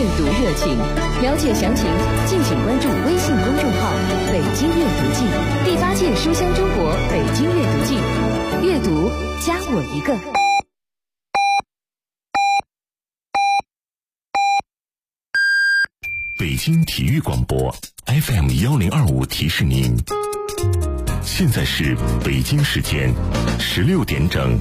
读热情。了解详情，敬请关注微信公众号“北京阅读季”，第8届书香中国北京阅读季，阅读加我一个。 北京体育广播 FM1025提示您，现在是北京时间16点整。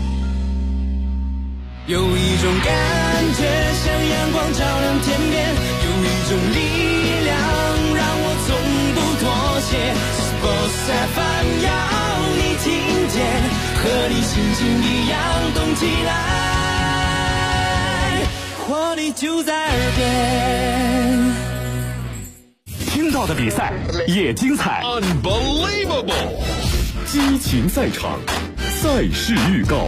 有一种感觉像阳光照亮天边，有一种力量让我从不妥协。Sports FM 要你听见，和你心情一样动起来，活力就在耳边。 听到的比赛也精彩 Unbelievable， 激情赛场，赛事预告。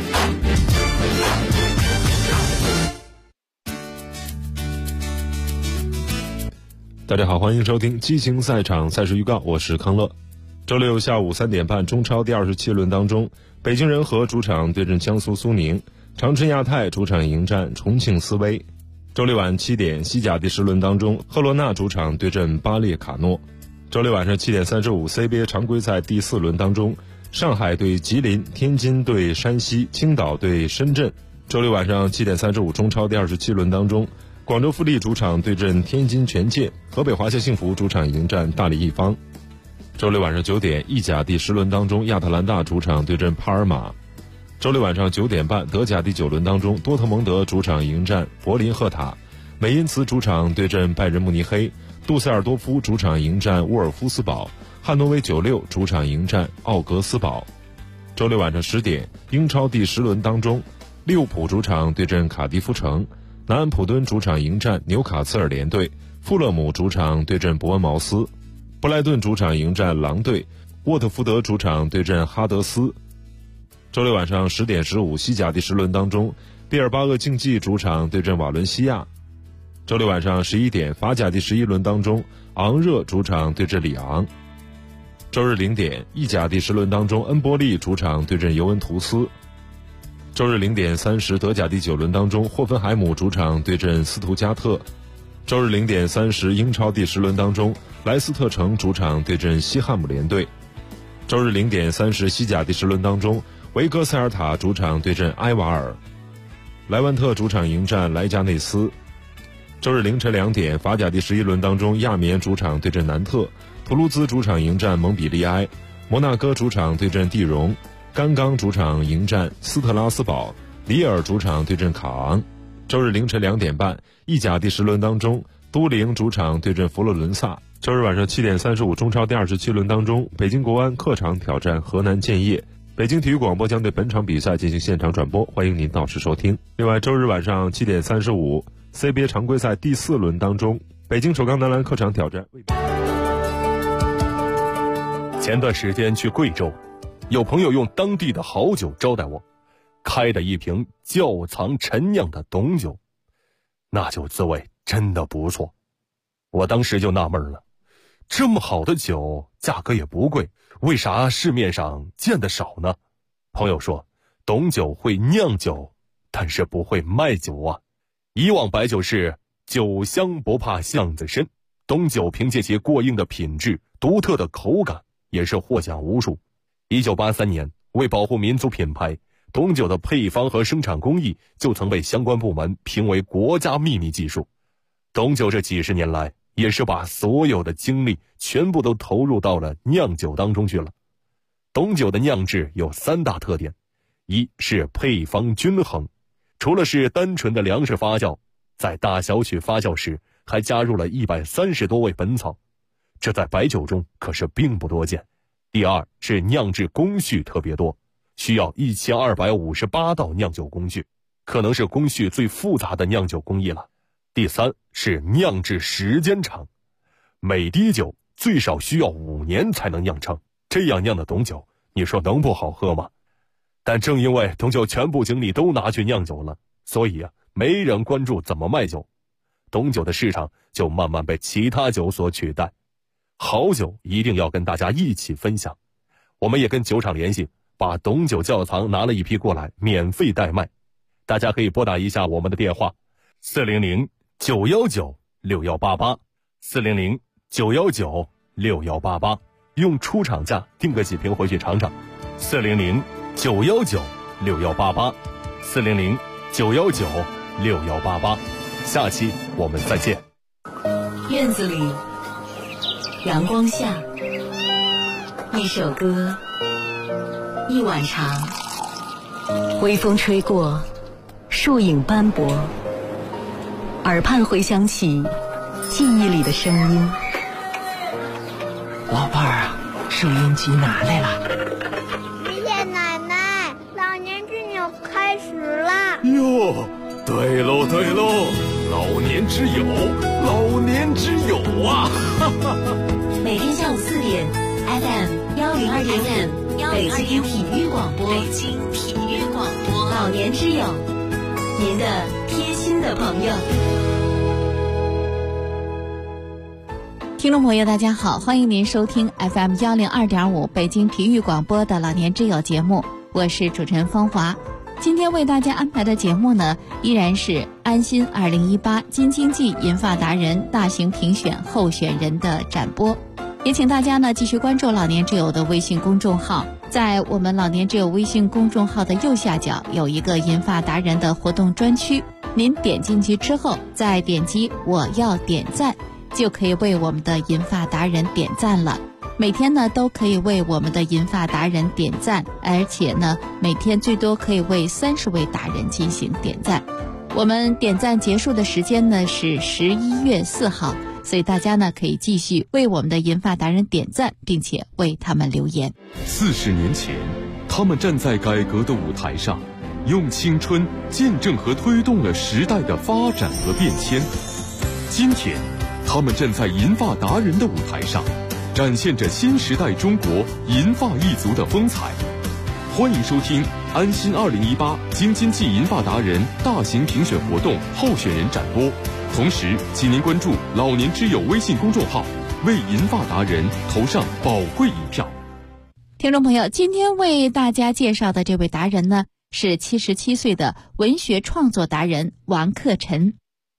大家好，欢迎收听激情赛场赛事预告，我是康乐。周六下午3点半，中超第27轮当中，北京人和主场对阵江苏苏宁，长春亚泰主场迎战重庆斯威。周六晚7点，西甲第10轮当中，赫罗纳主场对阵巴列卡诺。周六晚上7点35 ，CBA 常规赛第4轮当中，上海对吉林，天津对山西，青岛对深圳。周六晚上7点35，中超第27轮当中，广州富力主场对阵天津权健，河北华夏幸福主场迎战大连一方。周六晚上9点，意甲第10轮当中，亚特兰大主场对阵帕尔马。周六晚上9点半，德甲第9轮当中，多特蒙德主场迎战柏林赫塔，美因茨主场对阵拜仁慕尼黑，杜塞尔多夫主场迎战沃尔夫斯堡，汉诺威96主场迎战奥格斯堡。周六晚上10点，英超第10轮当中，利物浦主场对阵卡迪夫城，南安普敦主场迎战纽卡斯尔联队，富勒姆主场对阵伯恩茅斯，布莱顿主场迎战狼队，沃特福德主场对阵哈德斯。周六晚上10点15，西甲第10轮当中，毕尔巴鄂竞技主场对阵瓦伦西亚。周六晚上11点，法甲第11轮当中，昂热主场对阵里昂。周日0点，意甲第10轮当中，恩波利主场对阵尤文图斯。周日0点30，德甲第9轮当中，霍芬海姆主场对阵斯图加特。周日0点30，英超第10轮当中，莱斯特城主场对阵西汉姆联队。周日0点30，西甲第10轮当中，维戈塞尔塔主场对阵埃瓦尔，莱万特主场迎战莱加内斯。周日凌晨2点，法甲第11轮当中，亚眠主场对阵南特，图卢兹主场迎战蒙彼利埃，摩纳哥主场对阵蒂荣，甘冈主场迎战斯特拉斯堡，里尔主场对阵卡昂。周日凌晨2点半，意甲第10轮当中，都灵主场对阵佛罗伦萨。周日晚上7点35，中超第27轮当中，北京国安客场挑战河南建业。北京体育广播将对本场比赛进行现场转播，欢迎您到时收听。另外，周日晚上7点35， CBA 常规赛第4轮当中，北京首钢男篮客场挑战。 前段时间去贵州，有朋友用当地的好酒招待我，开的一瓶窖藏陈酿的董酒，那酒滋味真的不错。我当时就纳闷了，这么好的酒价格也不贵，为啥市面上见得少呢？朋友说，董酒会酿酒，但是不会卖酒啊。以往白酒是酒香不怕巷子深，董酒凭借其过硬的品质、独特的口感，也是获奖无数。1983年，为保护民族品牌，董酒的配方和生产工艺就曾被相关部门评为国家秘密技术。董酒这几十年来，也是把所有的精力全部都投入到了酿酒当中去了。董酒的酿制有3大特点，一是配方均衡，除了是单纯的粮食发酵，在大小曲发酵时还加入了130多味本草，这在白酒中可是并不多见。第二是酿制工序特别多，需要1258道酿酒工序，可能是工序最复杂的酿酒工艺了。第三是酿制时间长，每滴酒最少需要5年才能酿成，这样酿的董酒，你说能不好喝吗？但正因为董酒全部精力都拿去酿酒了，所以没人关注怎么卖酒，董酒的市场就慢慢被其他酒所取代。好酒一定要跟大家一起分享，我们也跟酒厂联系，把董酒窖藏拿了一批过来，免费代卖。大家可以拨打一下我们的电话 ，400-919-6188，400-919-6188，用出厂价订个几瓶回去尝尝。400-919-6188，400-919-6188。下期我们再见。 院子里，阳光下，一首歌，一碗茶，微风吹过，树影斑驳，耳畔回响起记忆里的声音。 老伴儿啊，收音机拿来了。 爷爷奶奶，老年之友开始了。 哟，对喽对喽，老年之友，老年之友啊！ 每天下午4点 FM102.5北京体育广播，老年之友，您的贴心的朋友。听众朋友大家好，欢迎您收听 FM102.5北京体育广播的老年之友节目，我是主持人芳华。今天为大家安排的节目呢，依然是安心2018京津冀银发达人大型评选候选人的展播。也请大家呢继续关注老年之友的微信公众号，在我们老年之友微信公众号的右下角有一个银发达人的活动专区，您点进去之后再点击我要点赞，就可以为我们的银发达人点赞了。每天呢都可以为我们的银发达人点赞，而且呢每天最多可以为30位达人进行点赞。我们点赞结束的时间呢是11月4号，所以大家呢可以继续为我们的银发达人点赞，并且为他们留言。 40年前，他们站在改革的舞台上，用青春见证和推动了时代的发展和变迁。今天，他们站在银发达人的舞台上，展现着新时代中国银发一族的风采。欢迎收听安心2018京津冀银发达人大型评选活动候选人展播，同时请您关注老年之友微信公众号，为银发达人投上宝贵一票。 听众朋友，今天为大家介绍的这位达人呢，是77岁的文学创作达人王克晨。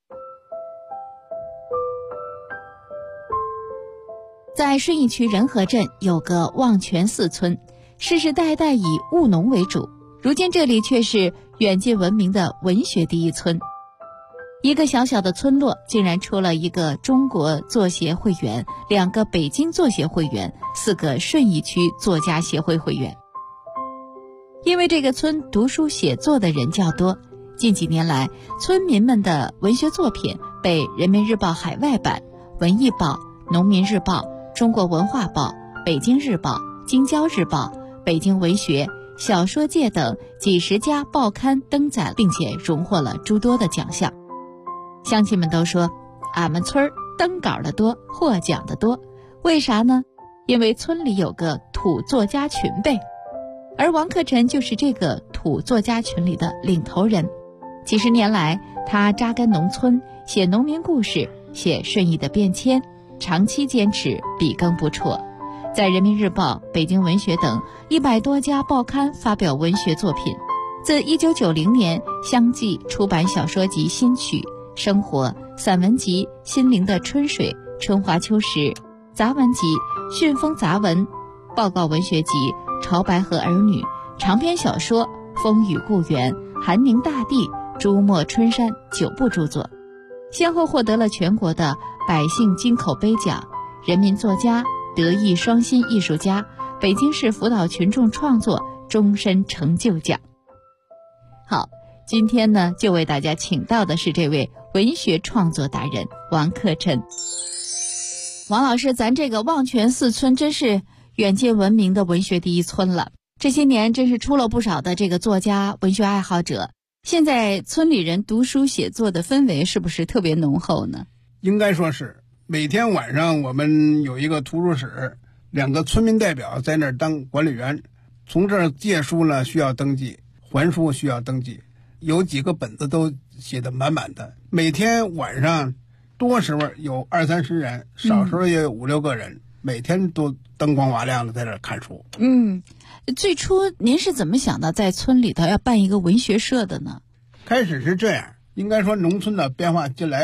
在顺义区仁和镇有个望泉寺村，世世代代以务农为主，如今这里却是远近闻名的文学第一村。一个小小的村落竟然出了一个中国作协会员，2个北京作协会员，4个顺义区作家协会会员。因为这个村读书写作的人较多，近几年来村民们的文学作品被人民日报海外版、文艺报、农民日报、中国文化报、北京日报、京郊日报、北京文学、小说界等几十家报刊登载，并且荣获了诸多的奖项。乡亲们都说，俺们村登稿的多，获奖的多。为啥呢？因为村里有个土作家群呗。而王克晨就是这个土作家群里的领头人。几十年来，他扎根农村，写农民故事，写顺义的变迁，长期坚持笔耕不辍，在人民日报、北京文学等100多家报刊发表文学作品。自1990年相继出版小说集《新曲》、生活散文集《心灵的春水》、春华秋实杂文集《旋风杂文》、报告文学集《潮白河儿女》、长篇小说《风雨故园》、寒宁大地、朱墨春山9部著作，先后获得了全国的百姓金口碑奖、人民作家、德艺双馨艺术家、北京市辅导群众创作终身成就奖。好，今天呢就为大家请到的是这位文学创作达人王克晨。王老师，咱这个望泉寺村真是远近闻名的文学第一村了，这些年真是出了不少的这个作家、文学爱好者。现在村里人读书写作的氛围是不是特别浓厚呢？ 应该说是，每天晚上我们有一个图书室，2个村民代表在那儿当管理员，从这儿借书呢需要登记，还书需要登记，有几个本子都写得满满的。每天晚上多时候有20-30人，少时候也有5-6个人，每天都灯光瓦亮的在这儿看书。 最初您是怎么想到在村里头要办一个文学社的呢？ 开始是这样，应该说农村的变化进来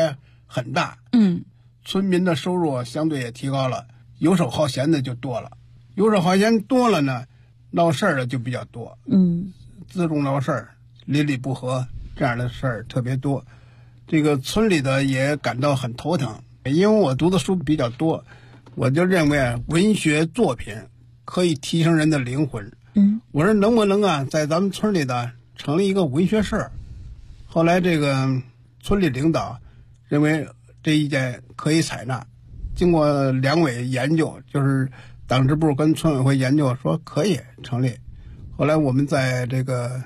很大。村民的收入相对也提高了，游手好闲的就多了。游手好闲多了呢，闹事儿的就比较多。自重闹事儿、邻里不和这样的事儿特别多。这个村里的也感到很头疼，因为我读的书比较多，我就认为文学作品可以提升人的灵魂。我说能不能啊，在咱们村里的成立一个文学社？后来这个村里领导认为这意见可以采纳，经过两委研究，就是党支部跟村委会研究说可以成立。后来我们在这个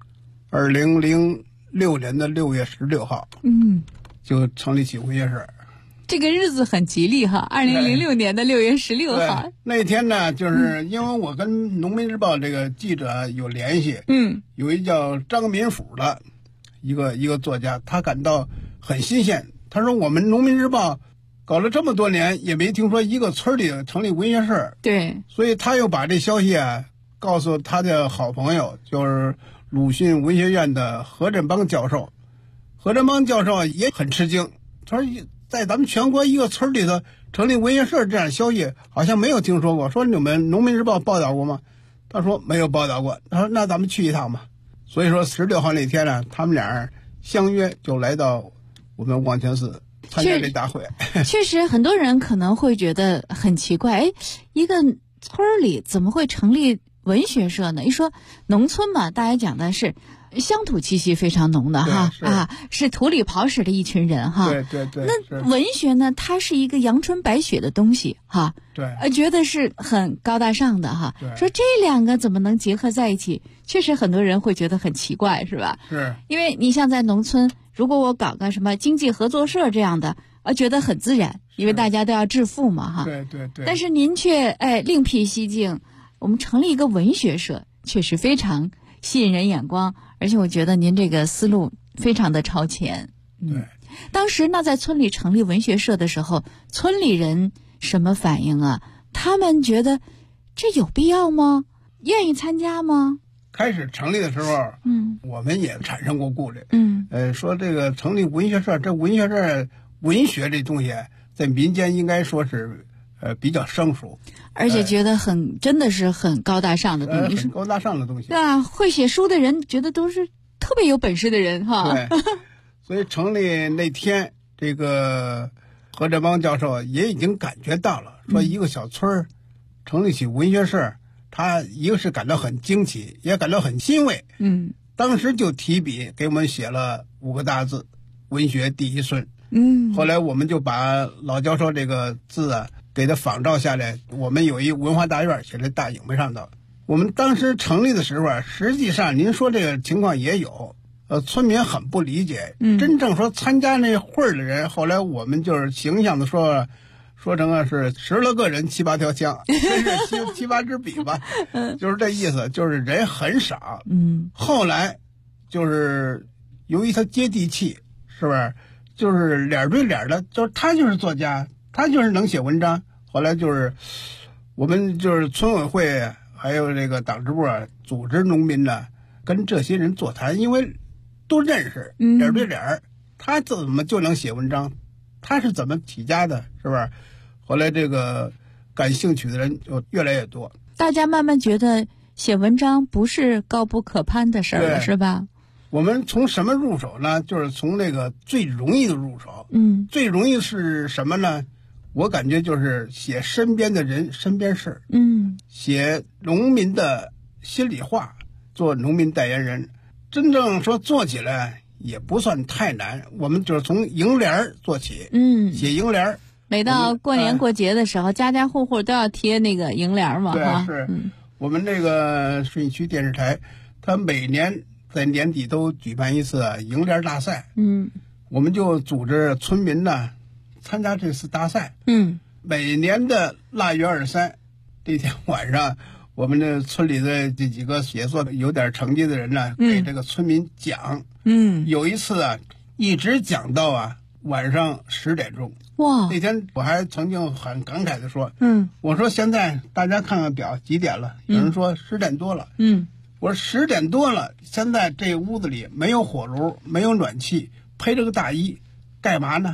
2006年的6月16号，就成立起文学社。 这个日子很吉利哈，2006年的6月16号。 那天呢，就是因为我跟《农民日报》这个记者有联系，有一叫张民甫的一个作家，他感到很新鲜。他说我们《农民日报》搞了这么多年，也没听说一个村里成立文学社。 对， 所以他又把这消息啊告诉他的好朋友，就是鲁迅文学院的何振邦教授。何振邦教授也很吃惊，他说在咱们全国一个村里头成立文学社这样的消息好像没有听说过，说你们《农民日报》报道过吗？他说没有报道过。他说那咱们去一趟吧。所以说16号那天呢，他们俩相约就来到我们望泉寺参加这大会。 确实很多人可能会觉得很奇怪，一个村里怎么会成立文学社呢？一说农村嘛，大家讲的是乡土气息非常浓的哈是土里刨食的一群人哈。 对。 那文学呢，它是一个阳春白雪的东西哈。 对， 觉得是很高大上的哈。说这两个怎么能结合在一起？确实很多人会觉得很奇怪，是吧？ 是。 因为你像在农村，如果我搞个什么经济合作社这样的，觉得很自然，因为大家都要致富嘛哈。 对。 但是您却另辟蹊径，我们成立一个文学社，确实非常吸引人眼光，而且我觉得您这个思路非常的超前。 对， 当时那在村里成立文学社的时候，村里人什么反应啊？他们觉得这有必要吗？愿意参加吗？ 开始成立的时候，我们也产生过顾虑。说这个成立文学社，这文学社文学这东西在民间应该说是比较生疏， 而且觉得真的是很高大上的东西， 很高大上的东西。 对啊，会写书的人觉得都是特别有本事的人哈。 对，所以成立那天，这个何振邦教授也已经感觉到了，说一个小村成立起文学社，他一个是感到很惊奇，也感到很欣慰。当时就提笔给我们写了5个大字：文学第一村。后来我们就把老教授这个字啊给他仿照下来，我们有一文化大院写在大影子上头。我们当时成立的时候啊，实际上您说这个情况也有，村民很不理解。真正说参加那会儿的人，后来我们就是形象的说成啊是10来个人7、8条枪，真是七八支笔吧，就是这意思，就是人很少。后来就是由于他接地气，是不是？就是脸对脸的，就是他就是作家，他就是能写文章。后来就是我们就是村委会还有这个党支部组织农民呢，跟这些人座谈，因为都认识，脸对脸，他怎么就能写文章？他是怎么起家的？是不是？后来这个感兴趣的人就越来越多， 大家慢慢觉得写文章不是高不可攀的事儿了，是吧？ 我们从什么入手呢？就是从那个最容易的入手。最容易是什么呢？我感觉就是写身边的人、身边事。写农民的心里话，做农民代言人。真正说做起来也不算太难，我们就是从楹联做起。写楹联。 每到过年过节的时候，家家户户都要贴那个楹联嘛。 对，是。我们这个顺义区电视台，它每年在年底都举办一次楹联大赛。我们就组织村民呢参加这次大赛。每年的腊月23这天晚上，我们这村里的这几个写作有点成绩的人呢，给这个村民讲。有一次啊，一直讲到晚上10点钟。 哇！ 那天我还曾经很感慨的说，我说现在大家看看表几点了？有人说10点多了。我说10点多了，现在这屋子里没有火炉，没有暖气，披着个大衣，干嘛呢？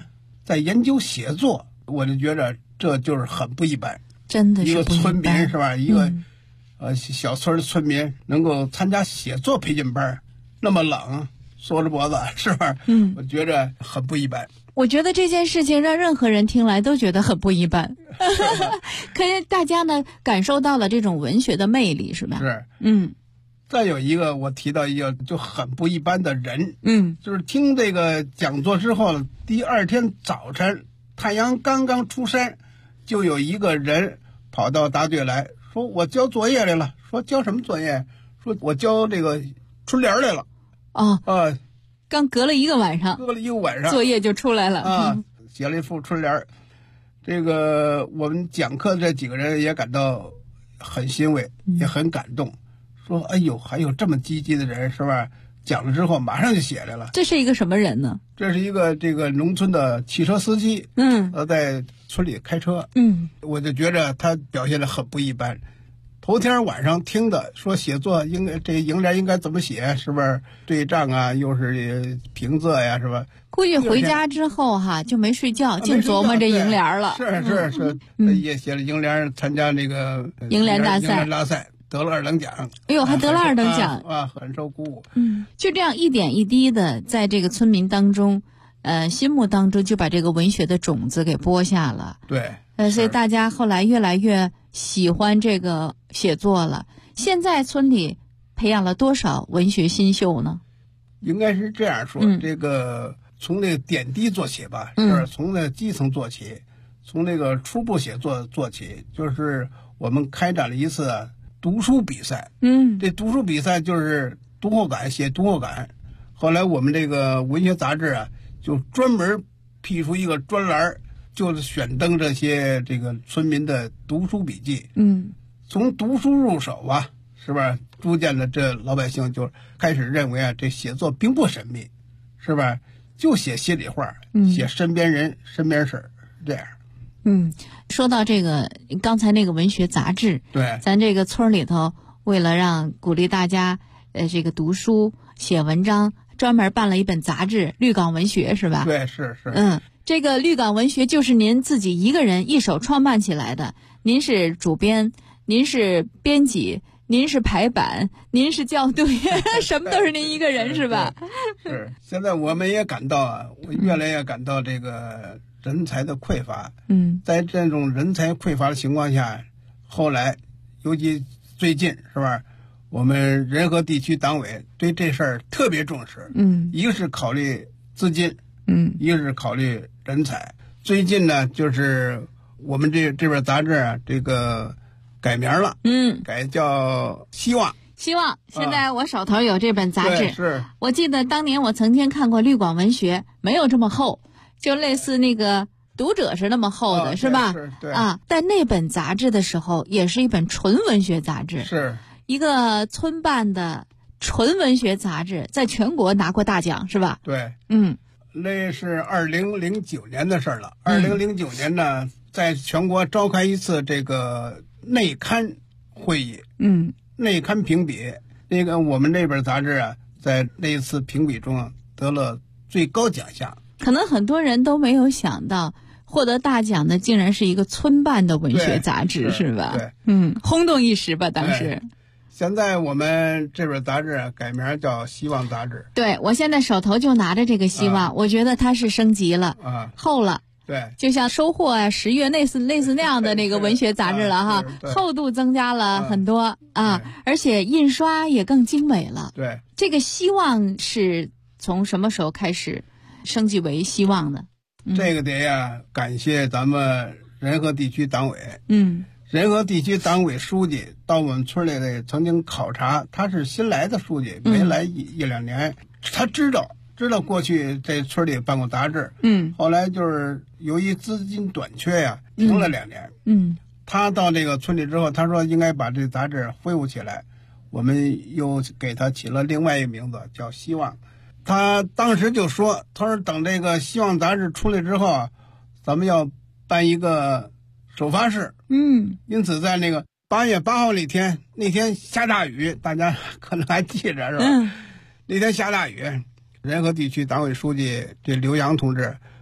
在研究写作，我就觉得这就是很不一般。 真的是一个不一般村民是吧？一个小村的村民能够参加写作培训班，那么冷，缩着脖子是吧？我觉得很不一般。 我觉得这件事情让任何人听来都觉得很不一般，可是大家呢感受到了这种文学的魅力，是吧？ 是，再有一个，我提到一个就很不一般的人，就是听这个讲座之后，第二天早晨太阳刚刚出山，就有一个人跑到答对来说：“我交作业来了。”说交什么作业？说我交这个春联来了。 刚隔了一个晚上，作业就出来了写了一副春联。这个我们讲课的这几个人也感到很欣慰，也很感动，说哎呦，还有这么积极的人是吧？讲了之后马上就写来了。 这是一个什么人呢？ 这是一个这个农村的汽车司机，在村里开车，我就觉着他表现得很不一般。头天晚上听的说写作这楹联应该怎么写，是不是对仗啊，又是平仄呀，是吧？ 估计回家之后就没睡觉，净琢磨这楹联了。 是，也写了楹联，参加那个楹联大赛， 得了2等奖。 哎呦，还得了2等奖很受鼓舞。 就这样一点一滴的，在这个村民当中，心目当中就把这个文学的种子给播下了。 对， 所以大家后来越来越喜欢这个写作了。现在村里培养了多少文学新秀呢？ 应该是这样说，这个从那个点滴做起吧，就是从那基层做起，从那个初步写作做起，就是我们开展了一次读书比赛。这读书比赛就是读后感，写读后感。后来我们这个文学杂志就专门辟出一个专栏，就是选登这些这个村民的读书笔记。从读书入手是吧？逐渐的这老百姓就开始认为这写作并不神秘，是吧？就写心里话，写身边人身边事儿，这样。 说到这个刚才那个文学杂志， 对， 咱这个村里头为了鼓励大家这个读书写文章，专门办了一本杂志《绿港文学》，是吧？ 对，是。 这个《绿港文学》就是您自己一个人一手创办起来的，您是主编，您是编辑，您是排版，您是校对，什么都是您一个人，是吧？ 是。现在我们也感到我越来越感到这个人才的匮乏。在这种人才匮乏的情况下，后来尤其最近是吧，我们仁和地区党委对这事儿特别重视。一个是考虑资金，一个是考虑人才。最近呢，就是我们这本杂志这个改名了，改叫希望。现在我手头有这本杂志， 是我记得当年我曾经看过《绿广文学》，没有这么厚，就类似那个读者是那么厚的，是吧？ 对但那本杂志的时候，也是一本纯文学杂志， 是一个村办的纯文学杂志，在全国拿过大奖，是吧？ 对，那是2009年的事了。2009年呢，在全国召开一次这个内刊会议，内刊评比。那个我们这本杂志在那一次评比中得了最高奖项。 可能很多人都没有想到，获得大奖的竟然是一个村办的文学杂志，是吧？ 对， 轰动一时吧，当时。 现在我们这本杂志改名叫希望杂志。 对，我现在手头就拿着这个希望，我觉得它是升级了，厚了。 对， 就像收获10月类似那样的那个文学杂志了厚度增加了很多而且印刷也更精美了。 对， 这个希望是从什么时候开始升级为希望的？ 这个得感谢咱们仁和地区党委。仁和地区党委书记到我们村里的曾经考察，他是新来的书记，没来一两年，他知道过去在村里办过杂志。后来就是由于资金短缺停了2年。他到这个村里之后，他说应该把这杂志恢复起来，我们又给他起了另外一个名字叫希望。他当时就说，他说等这个希望杂志出来之后咱们要办一个首发式。因此在那个8月8号那天下大雨，大家可能还记着，是吧？那天下大雨，仁和地区党委书记这刘洋同志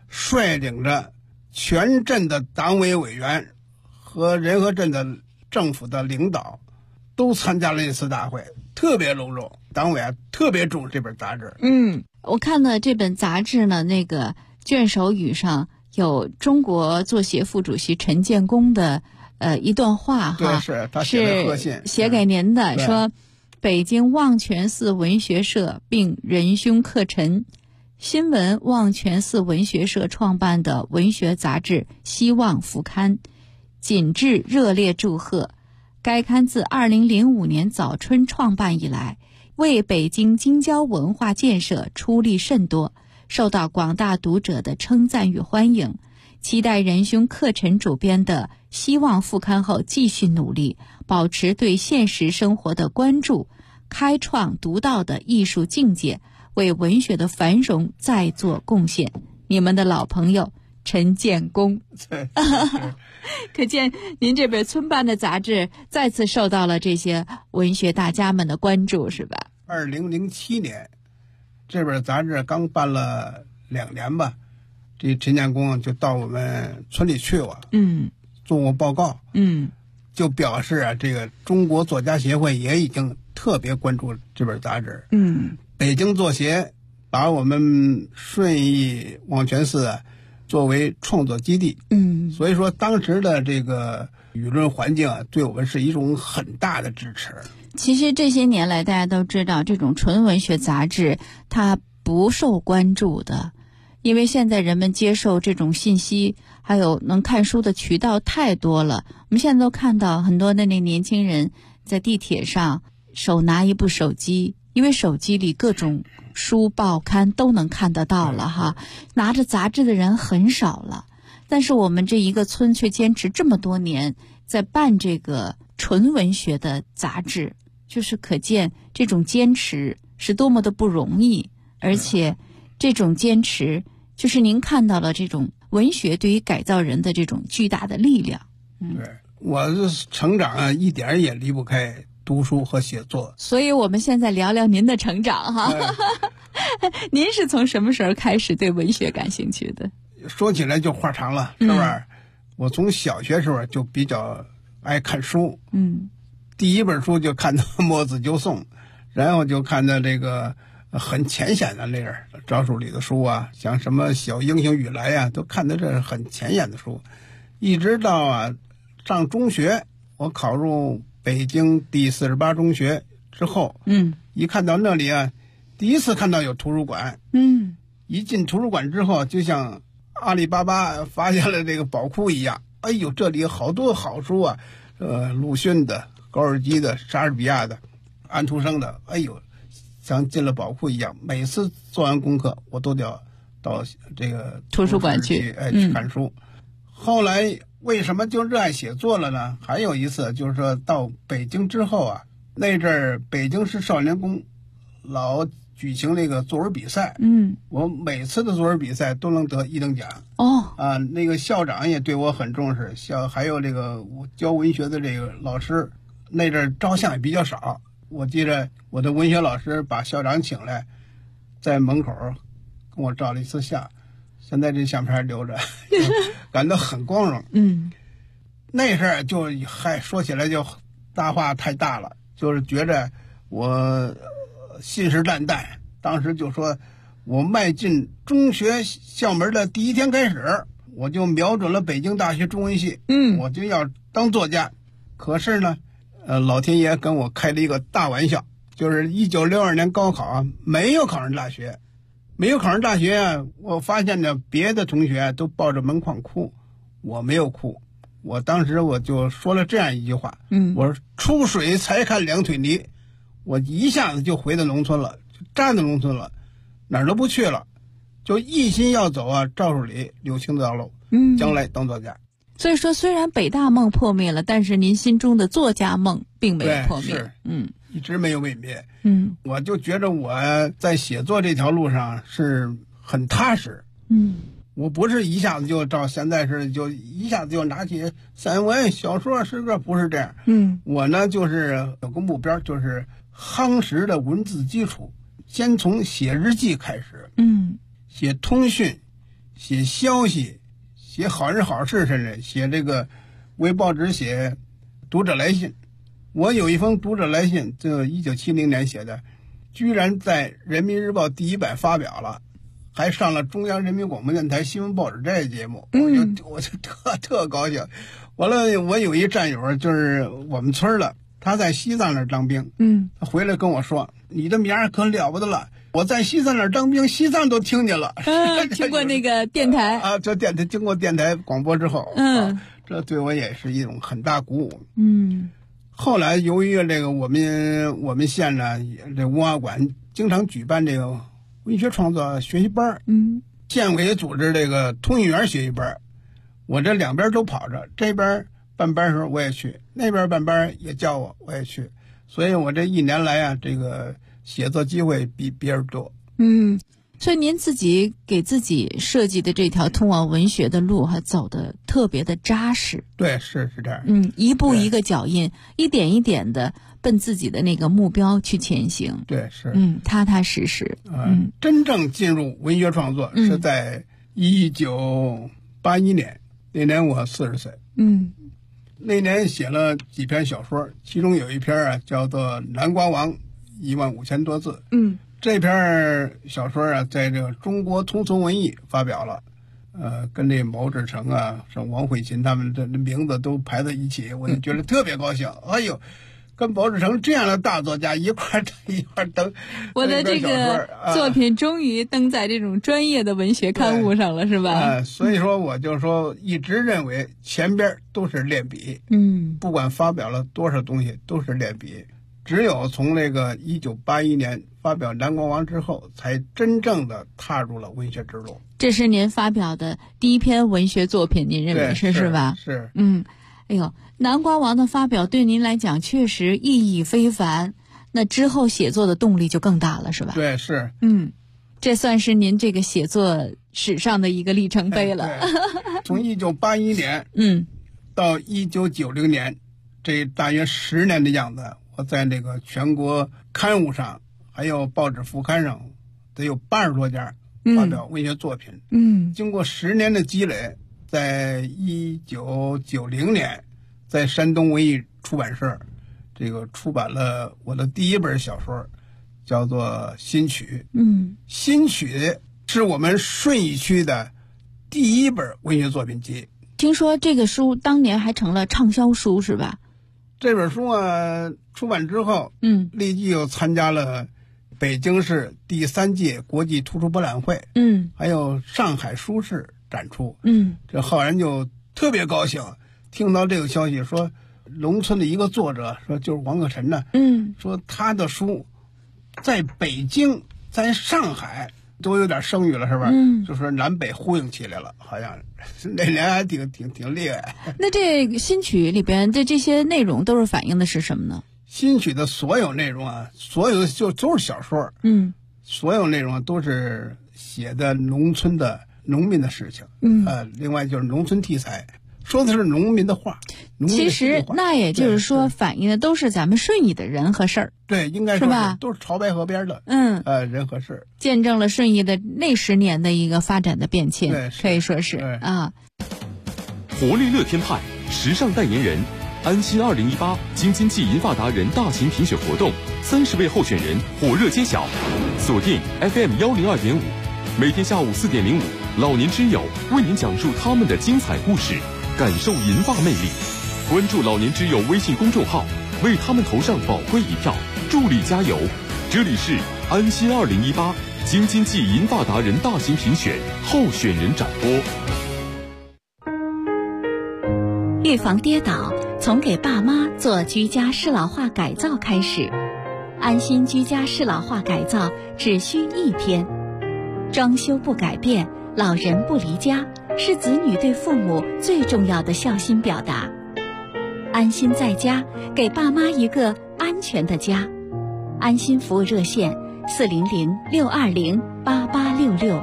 率领着全镇的党委委员和仁和镇的政府的领导都参加了这次大会，特别隆重。党委特别重视这本杂志。 我看了这本杂志呢，那个卷首语上有中国作协副主席陈建功的一段话哈， 对，是他写的贺信， 写给您的，说北京望泉寺文学社并仁兄克陈，新闻望泉寺文学社创办的文学杂志《希望》副刊，谨致热烈祝贺。该刊自2005年早春创办以来，为北京京郊文化建设出力甚多，受到广大读者的称赞与欢迎。期待仁兄克陈主编的《希望》副刊后继续努力，保持对现实生活的关注，开创独到的艺术境界，为文学的繁荣再做贡献。你们的老朋友陈建功。可见您这本村办的杂志再次受到了这些文学大家们的关注，是吧 ？2007年这本杂志刚办了2年吧，这陈建功就到我们村里去了，做过报告，就表示这个中国作家协会也已经特别关注这本杂志，北京作协把我们顺义望泉寺作为创作基地，所以说当时的这个舆论环境对我们是一种很大的支持。 其实这些年来大家都知道，这种纯文学杂志它不受关注的，因为现在人们接受这种信息还有能看书的渠道太多了。我们现在都看到很多的那年轻人在地铁上手拿一部手机，因为手机里各种书报刊都能看得到了哈，拿着杂志的人很少了。但是我们这一个村却坚持这么多年在办这个纯文学的杂志，就是可见这种坚持是多么的不容易，而且这种坚持就是您看到了这种文学对于改造人的这种巨大的力量。 对，我的成长一点也离不开读书和写作， 所以我们现在聊聊您的成长哈。您是从什么时候开始对文学感兴趣的？ 说起来就话长了，是不是？我从小学时候就比较爱看书，第一本书就看到《墨子纠颂》，然后就看到这个很浅显的那样赵树理的书啊，像什么《小英雄雨来》啊，都看到这很浅显的书，一直到上中学，我考入北京第48中学之后，一看到那里第一次看到有图书馆，一进图书馆之后，就像阿里巴巴发现了这个宝库一样，哎呦，这里好多好书啊，鲁迅的、高尔基的、莎士比亚的、安徒生的，哎呦，像进了宝库一样。每次做完功课，我都得到这个图书馆去看书。后来为什么就热爱写作了呢？还有一次就是说到北京之后那阵儿北京市少年宫老举行那个作文比赛，我每次的作文比赛都能得1等奖。那个校长也对我很重视，还有这个我教文学的这个老师，那阵照相也比较少。我记得我的文学老师把校长请来，在门口跟我照了一次相，现在这相片留着，感到很光荣。那事儿就说起来就大话太大了，就是觉着我信誓旦旦，当时就说我迈进中学校门的第一天开始，我就瞄准了北京大学中文系，我就要当作家。可是呢，老天爷跟我开了一个大玩笑，就是1962年高考没有考上大学，我发现呢别的同学都抱着门框哭，我没有哭。我当时我就说了这样一句话，我说出水才看2腿泥。我一下子就回到农村了，就站在农村了，哪儿都不去了，就一心要走赵树理、柳青的道路，将来当作家。 所以说，虽然北大梦破灭了，但是您心中的作家梦并没有破灭， 是一直没有泯灭。我就觉得我在写作这条路上是很踏实。我不是一下子就照现在是就一下子就拿起散文、小说、诗歌，不是这样。我呢就是有个目标，就是夯实的文字基础，先从写日记开始，写通讯， 写消息，写好人好事，甚至写这个为报纸写读者来信。我有一封读者来信，就1970年写的，居然在人民日报第1版发表了，还上了中央人民广播电台新闻报纸这节目，我就特高兴。完了，我有一战友，就是我们村的，他在西藏那儿当兵，他回来跟我说，你的名儿可了不得了，我在西藏那儿当兵，西藏都听见了。 听过那个电台啊，这电台经过电台广播之后，这对我也是一种很大鼓舞。后来由于这个我们县呢，这文化馆经常举办这个文学创作学习班，县委组织这个通译员学习班，我这两边都跑着，这边办班时候我也去，那边办班也叫我也去，所以我这一年来啊，这个写作机会比别人多。 所以您自己给自己设计的这条通往文学的路还走得特别的扎实。 对，是这样。 一步一个脚印，一点一点的奔自己的那个目标去前行。 对，是。 踏踏实实。 真正进入文学创作是在1981年，那年我40岁。那年写了几篇小说，其中有一篇啊叫做《南瓜王》，15000多字。这篇小说啊，在这个中国通俗文艺发表了，跟这毛志诚啊、像王慧琴他们的名字都排在一起，我就觉得特别高兴。哎呦，跟毛志诚这样的大作家一块登， 我的这个作品终于登在这种专业的文学刊物上了，是吧？ 所以说我就说，一直认为前边都是练笔，不管发表了多少东西，都是练笔。只有从那个1981年发表《南瓜王》之后，才真正的踏入了文学之路。 这是您发表的第一篇文学作品，您认为是吧？ 是。 哎呦，《南瓜王》的发表对您来讲确实意义非凡，那之后写作的动力就更大了，是吧？ 对，是。 这算是您这个写作史上的一个里程碑了。 从1981年，到1990年，这大约10年的样子。我在那个全国刊物上，还有报纸副刊上，得有80多家发表文学作品。经过10年的积累，在1990年，在山东文艺出版社，这个出版了我的第一本小说，叫做《新曲》。新曲是我们顺义区的第一本文学作品集。 听说这个书当年还成了畅销书，是吧？ 这本书啊，出版之后，立即又参加了北京市第3届国际图书博览会，还有上海书市展出，这浩然就特别高兴，听到这个消息，说农村的一个作者，说就是王克臣呢，说他的书在北京、在上海都有点声誉了，是吧？就说南北呼应起来了，好像那年还挺厉害。 那这个新曲里边的这些内容都是反映的是什么呢？ 新曲的所有内容啊，所有就都是小说，所有内容都是写的农村的农民的事情，另外就是农村题材，说的是农民的话。 其实那也就是说，反映的都是咱们顺义的人和事儿。 对，应该是吧？ 都是潮白河边的，人和事， 见证了顺义的那10年的一个发展的变迁， 对， 可以说是啊。 活力乐天派时尚代言人，安心2018京津冀银发达人大型评选活动，30位候选人火热揭晓，锁定 FM 102.5，每天下午4点05，老年之友为您讲述他们的精彩故事，感受银发魅力。关注老年之友微信公众号，为他们投上宝贵一票，助力加油。这里是安心2018京津冀银发达人大型评选候选人展播。 预防跌倒，从给爸妈做居家适老化改造开始。安心居家适老化改造只需1天，装修不改变，老人不离家，是子女对父母最重要的孝心表达。安心在家，给爸妈一个安全的家。安心服务热线400-620-8866。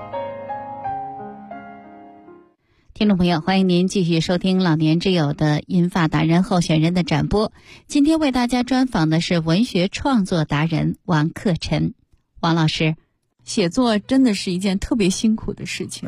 听众朋友，欢迎您继续收听老年之友的银发达人候选人的展播。今天为大家专访的是文学创作达人王克臣。王老师，写作真的是一件特别辛苦的事情。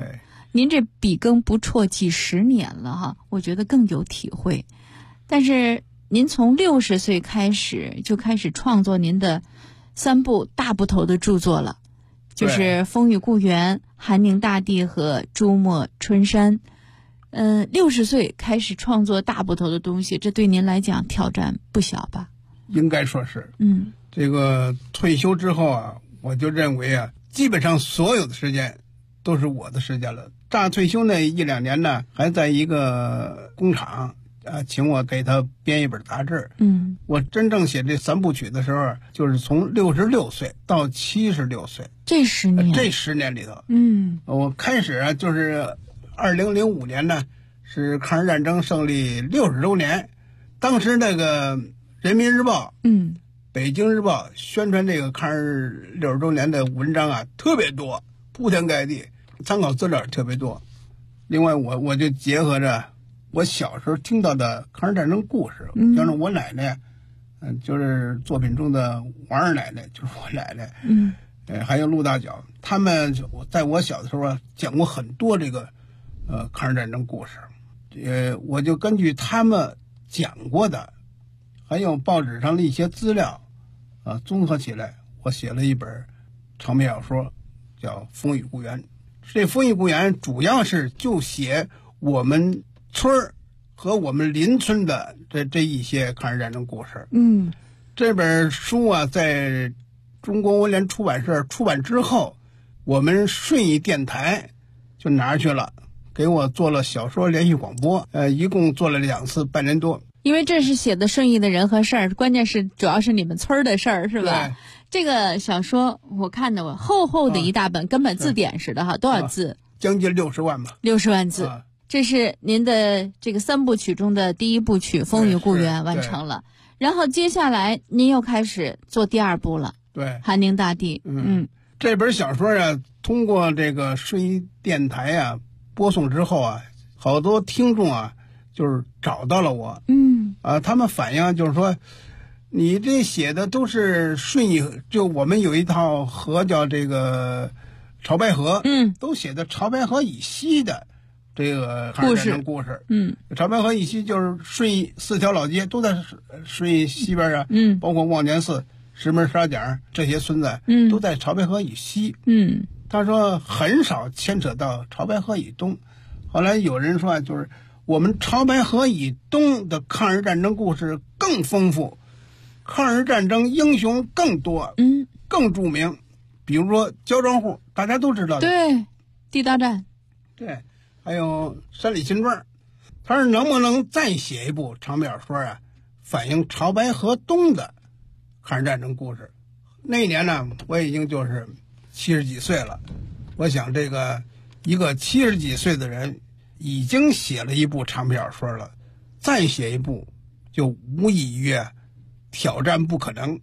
您这笔耕不辍几十年了哈，我觉得更有体会。但是您从60岁开始就开始创作您的3部大部头的著作了，就是《风雨故园》《寒凝大地》和《朱墨春山》。60岁开始创作大部头的东西，这对您来讲挑战不小吧？ 应该说是。这个退休之后啊，我就认为啊，基本上所有的时间都是我的时间了。乍退休那1-2年呢，还在一个工厂请我给他编一本杂志。我真正写这3部曲的时候，就是从66岁到76岁， 这10年里头。我开始啊，就是2005年呢，是抗日战争胜利60周年，当时那个人民日报、北京日报宣传这个抗日60周年的文章啊特别多，铺天盖地，参考资料特别多。另外我就结合着我小时候听到的抗日战争故事，像是我奶奶，就是作品中的王二奶奶，就是我奶奶，还有陆大脚，他们在我小的时候啊讲过很多这个抗日战争故事，我就根据他们讲过的，还有报纸上的一些资料，综合起来，我写了一本长篇小说，叫《风雨故园》。这《风雨故园》主要是就写我们村儿和我们邻村的这一些抗日战争故事。这本书啊，在中国文联出版社出版之后，我们顺义电台就拿去了，给我做了小说连续广播，一共做了2次，半年多。 因为这是写的顺义的人和事儿，关键是主要是你们村儿的事儿，是吧？这个小说我看的，我厚厚的一大本，跟本字典似的哈，多少字？ 将近60万吧。 60万字。这是您的这个3部曲中的第1部曲《风雨故园》完成了，然后接下来您又开始做第2部了。 对， 《寒凝大地》。 这本小说啊，通过这个顺义电台啊播送之后啊，好多听众啊就是找到了我。他们反映就是说，你这写的都是顺义，就我们有一套河叫这个潮白河，都写的潮白河以西的这个抗日战争故事。潮白河以西就是顺义4条老街都在顺义西边啊，包括望泉寺、石门、沙井这些村子，都在潮白河以西。他说很少牵扯到潮白河以东。后来有人说，就是我们潮白河以东的抗日战争故事更丰富，抗日战争英雄更多，更著名。比如说焦庄户，大家都知道的， 对，地道战， 对，还有山里新庄。他说能不能再写一部长篇小说啊，反映潮白河东的抗日战争故事？那一年呢，我已经就是70几岁了。我想这个一个70几岁的人已经写了一部长篇小说了，再写一部就无异于挑战不可能。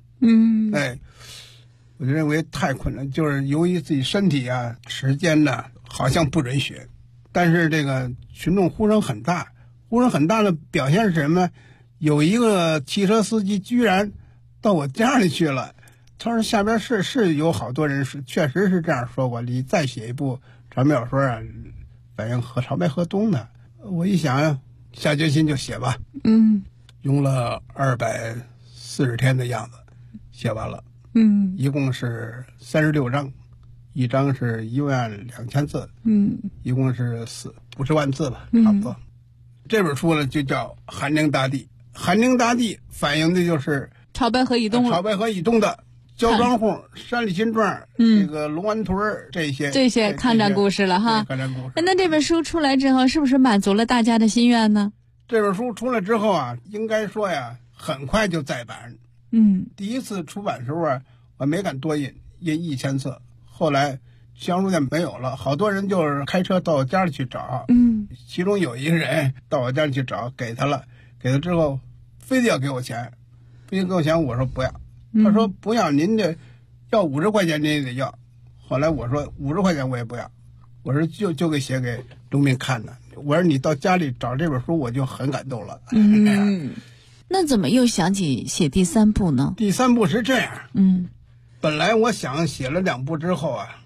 我就认为太困难，就是由于自己身体啊、时间呢好像不允许，但是这个群众呼声很大，呼声很大的表现是什么？有一个汽车司机居然到我家里去了，他说下边是有好多人是确实是这样说过，你再写一部长篇小说啊，反映潮白河东的。我一想下决心就写吧，用了240天的样子写完了。一共是36章，一章是12000字，一共是50万字吧，差不多。这本书呢就叫《寒凝大地》，寒凝大地反映的就是潮白河以东了， 潮白河以东的焦庄户、山里新庄、这个龙湾屯这些抗战故事了哈。 抗战故事。 那这本书出来之后，是不是满足了大家的心愿呢？ 这本书出来之后啊，应该说呀，很快就再版。第一次出版的时候啊，我没敢多印1000册，后来香书店没有了，好多人就是开车到我家里去找。其中有一个人到我家里去找，给他了，给他之后非得要给我钱，我说不要。他说不要，您这要50块钱您也得要。后来我说50块钱我也不要，我说就给写给农民看的。我说你到家里找这本书，我就很感动了。 那怎么又想起写第3部呢？ 第3部是这样，本来我想写了2部之后啊，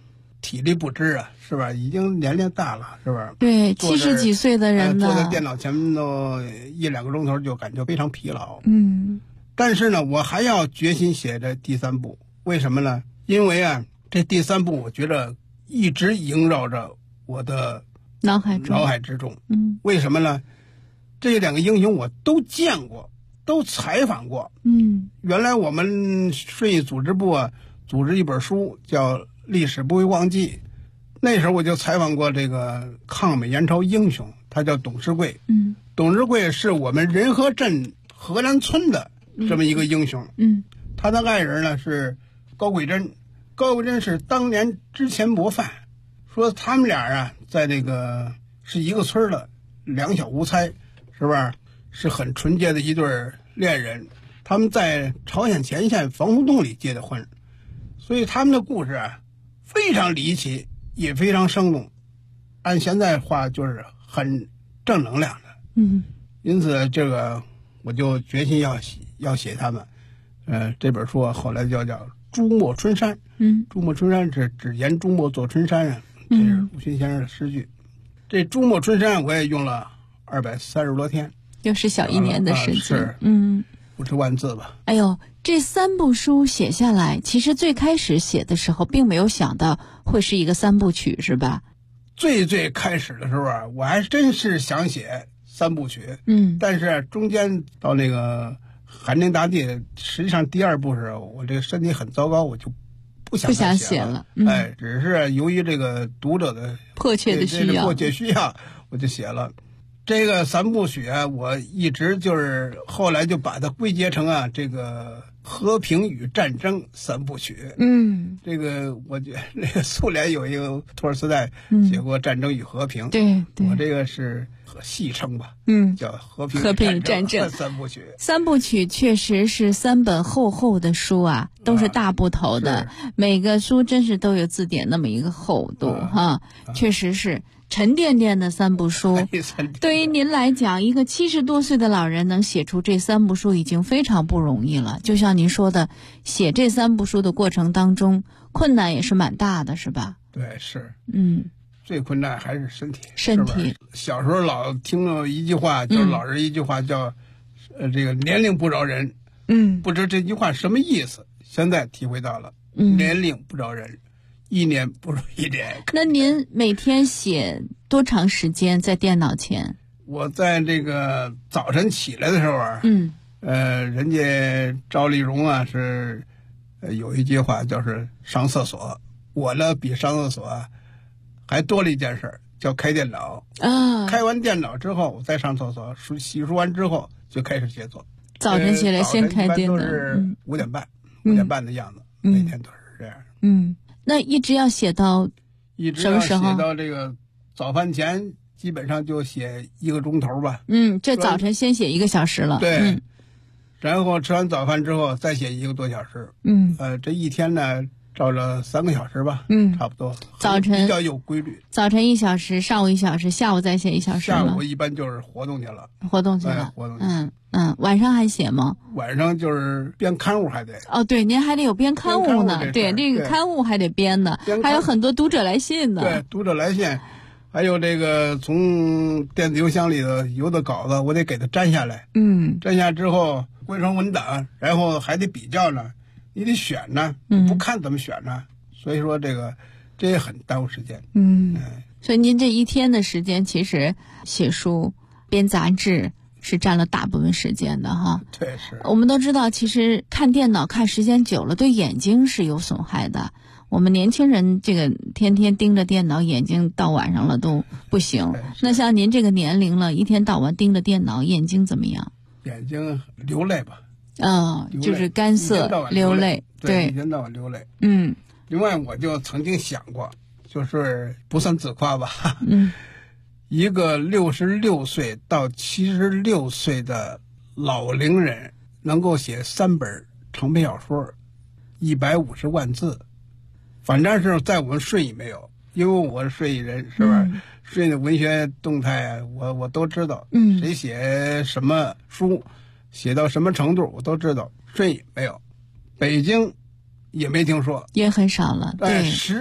体力不支啊，是吧？已经年龄大了，是吧？ 对，70几岁的人呢， 坐在电脑前都1-2个钟头就感觉非常疲劳。但是呢，我还要决心写这第3部，为什么呢？因为啊，这第3部我觉得一直萦绕着我的脑海之中。为什么呢？这2个英雄我都见过，都采访过。原来我们顺义组织部啊，组织一本书叫《历史不会忘记》，那时候我就采访过这个抗美援朝英雄，他叫董世贵。董世贵是我们仁和镇河南村的这么一个英雄。他的爱人呢是高桂珍，高桂珍是当年之前模范，说他们俩啊在那个是一个村的两小无猜，是吧？是很纯洁的一对恋人。他们在朝鲜前线防空洞里结的婚，所以他们的故事啊非常离奇，也非常生动，按现在话就是很正能量的。因此这个我就决心要写他们。这本书后来叫朱墨春山。朱墨春山是只言朱墨作春山啊，这是鲁迅先生的诗句。这朱墨春山我也用了230多天， 又是小1年的时间。 是50万字吧。 哎呦，这3部书写下来，其实最开始写的时候并没有想到会是一个3部曲，是吧？ 最开始的时候啊，我还真是想写3部曲。但是中间到那个寒天大地，实际上第2部时候我这个身体很糟糕，我就不想写了。只是由于这个读者的迫切需要，我就写了。这个3部曲啊，我一直就是后来就把它归结成啊这个和平与战争3部曲。这个我觉得那个苏联有一个托尔斯泰写过《战争与和平》。 对， 我这个是戏称吧。叫和平与战争3部曲。 3部曲确实是3本厚的书啊，都是大部头的，每个书真是都有字典那么一个厚度哈，确实是沉甸甸的3部书。对于您来讲，一个70多岁的老人能写出这3部书已经非常不容易了。就像您说的，写这3部书的过程当中，困难也是蛮大的，是吧？ 对，是。最困难还是身体。小时候老听到一句话，就是老人一句话叫这个年龄不饶人。不知这句话什么意思，现在体会到了。年龄不饶人，1年不如1年。 那您每天写多长时间在电脑前？ 我在这个早晨起来的时候啊，人家赵丽蓉啊是有一句话就是上厕所，我呢比上厕所还多了一件事，叫开电脑。开完电脑之后我再上厕所，洗漱完之后就开始写作。 早晨起来先开电脑。 都是5点半的样子，每天都是这样。 那一直要写到什么时候？ 写到这个早饭前，基本上就写1个钟头吧。 这早晨先写1个小时了。 对。然后吃完早饭之后再写1个多小时。这一天呢照着3个小时吧。差不多。 早晨比较有规律。 早晨1小时，上午1小时，下午再写1小时。 下午一般就是活动去了。 晚上还写吗？ 晚上就是编刊物还得。 对，您还得有编刊物呢。对，这个刊物还得编呢，还有很多读者来信呢。 对，读者来信，还有这个从电子邮箱里的有的稿子，我得给它摘下来。摘下之后归成文档，然后还得比较呢，你得选呢，不看怎么选呢？所以说这也很耽误时间。 所以您这一天的时间，其实写书、编杂志是占了大部分时间的哈。 对，是。 我们都知道，其实看电脑看时间久了，对眼睛是有损害的。我们年轻人这个天天盯着电脑，眼睛到晚上了都不行。那像您这个年龄了，一天到晚盯着电脑，眼睛怎么样？ 眼睛流泪吧。 就是干涩流泪。 对，一天到晚流泪。另外，我就曾经想过，就是不算自夸吧。一个66岁到76岁的老龄人能够写3本长篇小说，150万字，反正是在我们顺义没有，因为我是顺义人，是吧？顺义的文学动态我都知道。谁写什么书，写到什么程度我都知道。顺义没有，北京也没听说， 也很少了。对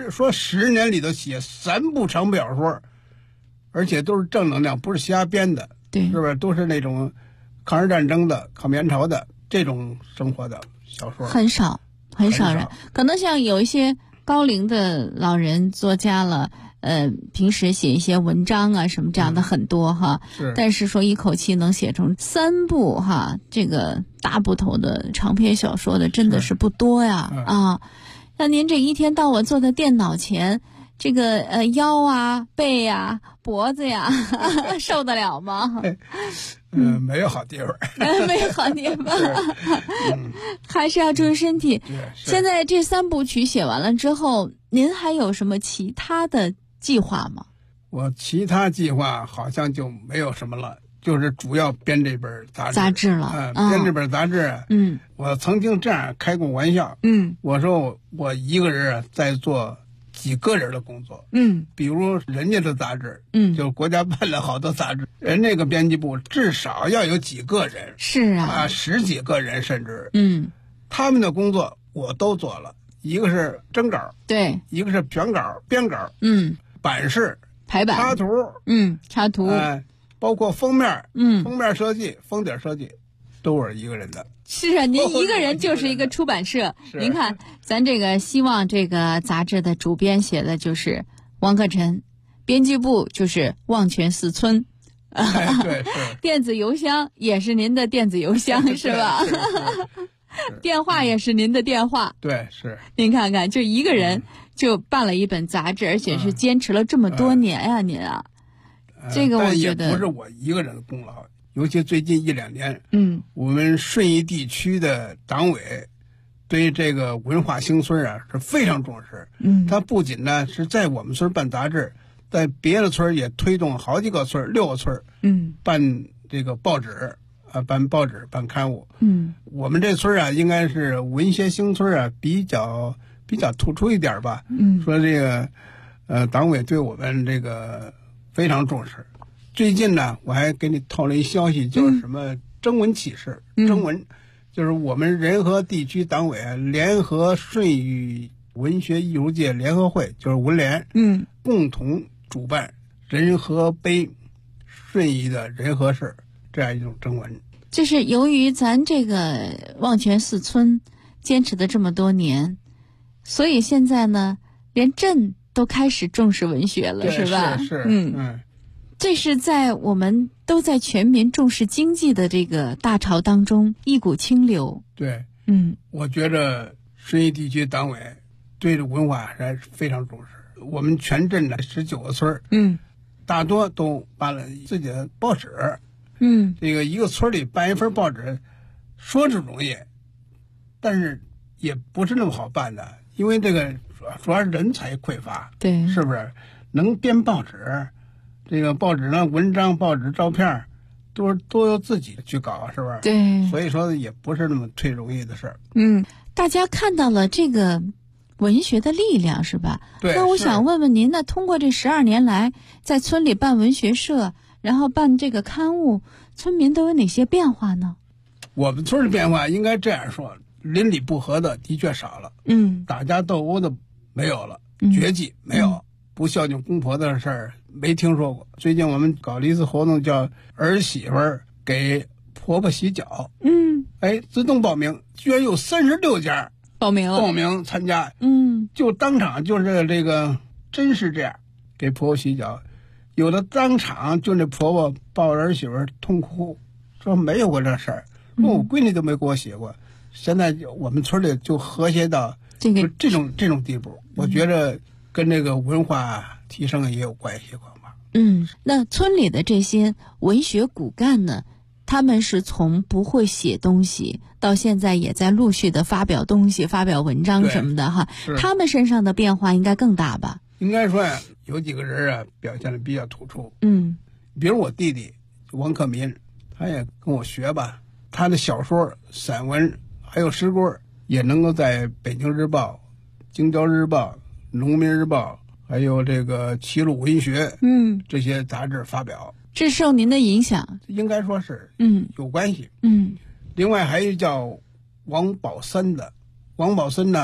，10年里头写3部长篇小说，而且都是正能量，不是瞎编的， 对， 是不是？都是那种抗日战争的、抗美朝的这种生活的小说， 很少人。可能像有一些高龄的老人作家了，平时写一些文章啊什么这样的很多哈，但是说一口气能写成3部哈，这个大部头的长篇小说的真的是不多呀啊。那您这一天到晚坐在电脑前，这个腰啊、背呀、脖子呀，受得了吗？ 没有好地方， 没有好地方，还是要注意身体。现在这3部曲写完了之后，您还有什么其他的计划吗？ 我其他计划好像就没有什么了，就是主要编这本杂志了。 编这本杂志，我曾经这样开过玩笑，我说我一个人在做几个人的工作，比如人家的杂志，就是国家办了好多杂志，人那个编辑部至少要有几个人， 是 10几个人甚至，他们的工作我都做了，一个是征稿， 对， 一个是选稿、编稿，版式、 排版、插图， 包括封面，封面设计、封底设计，都是一个人的。 是啊，您一个人就是一个出版社。您看，咱这个希望这个杂志的主编写的就是王克臣，编辑部就是望泉四村， 对， 电子邮箱也是您的电子邮箱是吧？电话也是您的电话。 对，是。 您看看，就一个人就办了一本杂志，而且是坚持了这么多年呀，您啊，这个我觉得也不是我一个人的功劳。尤其最近1-2年，我们顺义地区的党委对这个文化兴村是非常重视。他不仅呢是在我们村办杂志，在别的村也推动好几个村，6个村，办这个报纸办报纸、办刊物。我们这村应该是文学兴村比较突出一点吧。说这个党委对我们这个非常重视。最近呢，我还给你透了一消息，就是什么征文启事。征文就是我们仁和地区党委联合顺义文学艺术界联合会，就是文联，共同主办仁和杯顺义的仁和市这样一种征文。 就是由于咱这个望泉四村坚持的这么多年，所以现在呢，连镇都开始重视文学了，是吧？ 是。 这是在我们都在全民重视经济的这个大潮当中一股清流。 对，我觉着顺义地区党委对这文化还是非常重视。我们全镇的19个村，大多都办了自己的报纸。这个一个村里办一份报纸，说是容易，但是也不是那么好办的，因为这个主要是人才匮乏， 对， 是不是？能编报纸。这个报纸呢，文章、报纸、照片，都由自己去搞，是不是？ 对， 所以说也不是那么忒容易的事儿。 大家看到了这个文学的力量，是吧？ 对。 那我想问问您，那通过这12年来，在村里办文学社，然后办这个刊物，村民都有哪些变化呢？ 我们村的变化应该这样说：邻里不和的确少了，打架斗殴的没有了，绝技没有。不孝敬公婆的事儿没听说过。最近我们搞了一次活动，叫儿媳妇给婆婆洗脚。自动报名，居然有36家报名参加。就当场就是这个，真是这样，给婆婆洗脚。有的当场就那婆婆抱着儿媳妇痛哭，说没有过这事儿，说我闺女都没给我洗过。现在我们村里就和谐到这种地步，我觉着。跟这个文化提升也有关系，恐怕。 那村里的这些文学骨干呢，他们是从不会写东西，到现在也在陆续的发表东西、发表文章什么的哈。他们身上的变化应该更大吧？ 应该说有几个人表现的比较突出。比如我弟弟王克民，他也跟我学吧，他的小说、散文还有诗歌也能够在北京日报、京郊日报、农民日报还有这个齐鲁文学这些杂志发表， 这受您的影响？ 应该说是有关系。另外还有叫王宝森的，王宝森呢，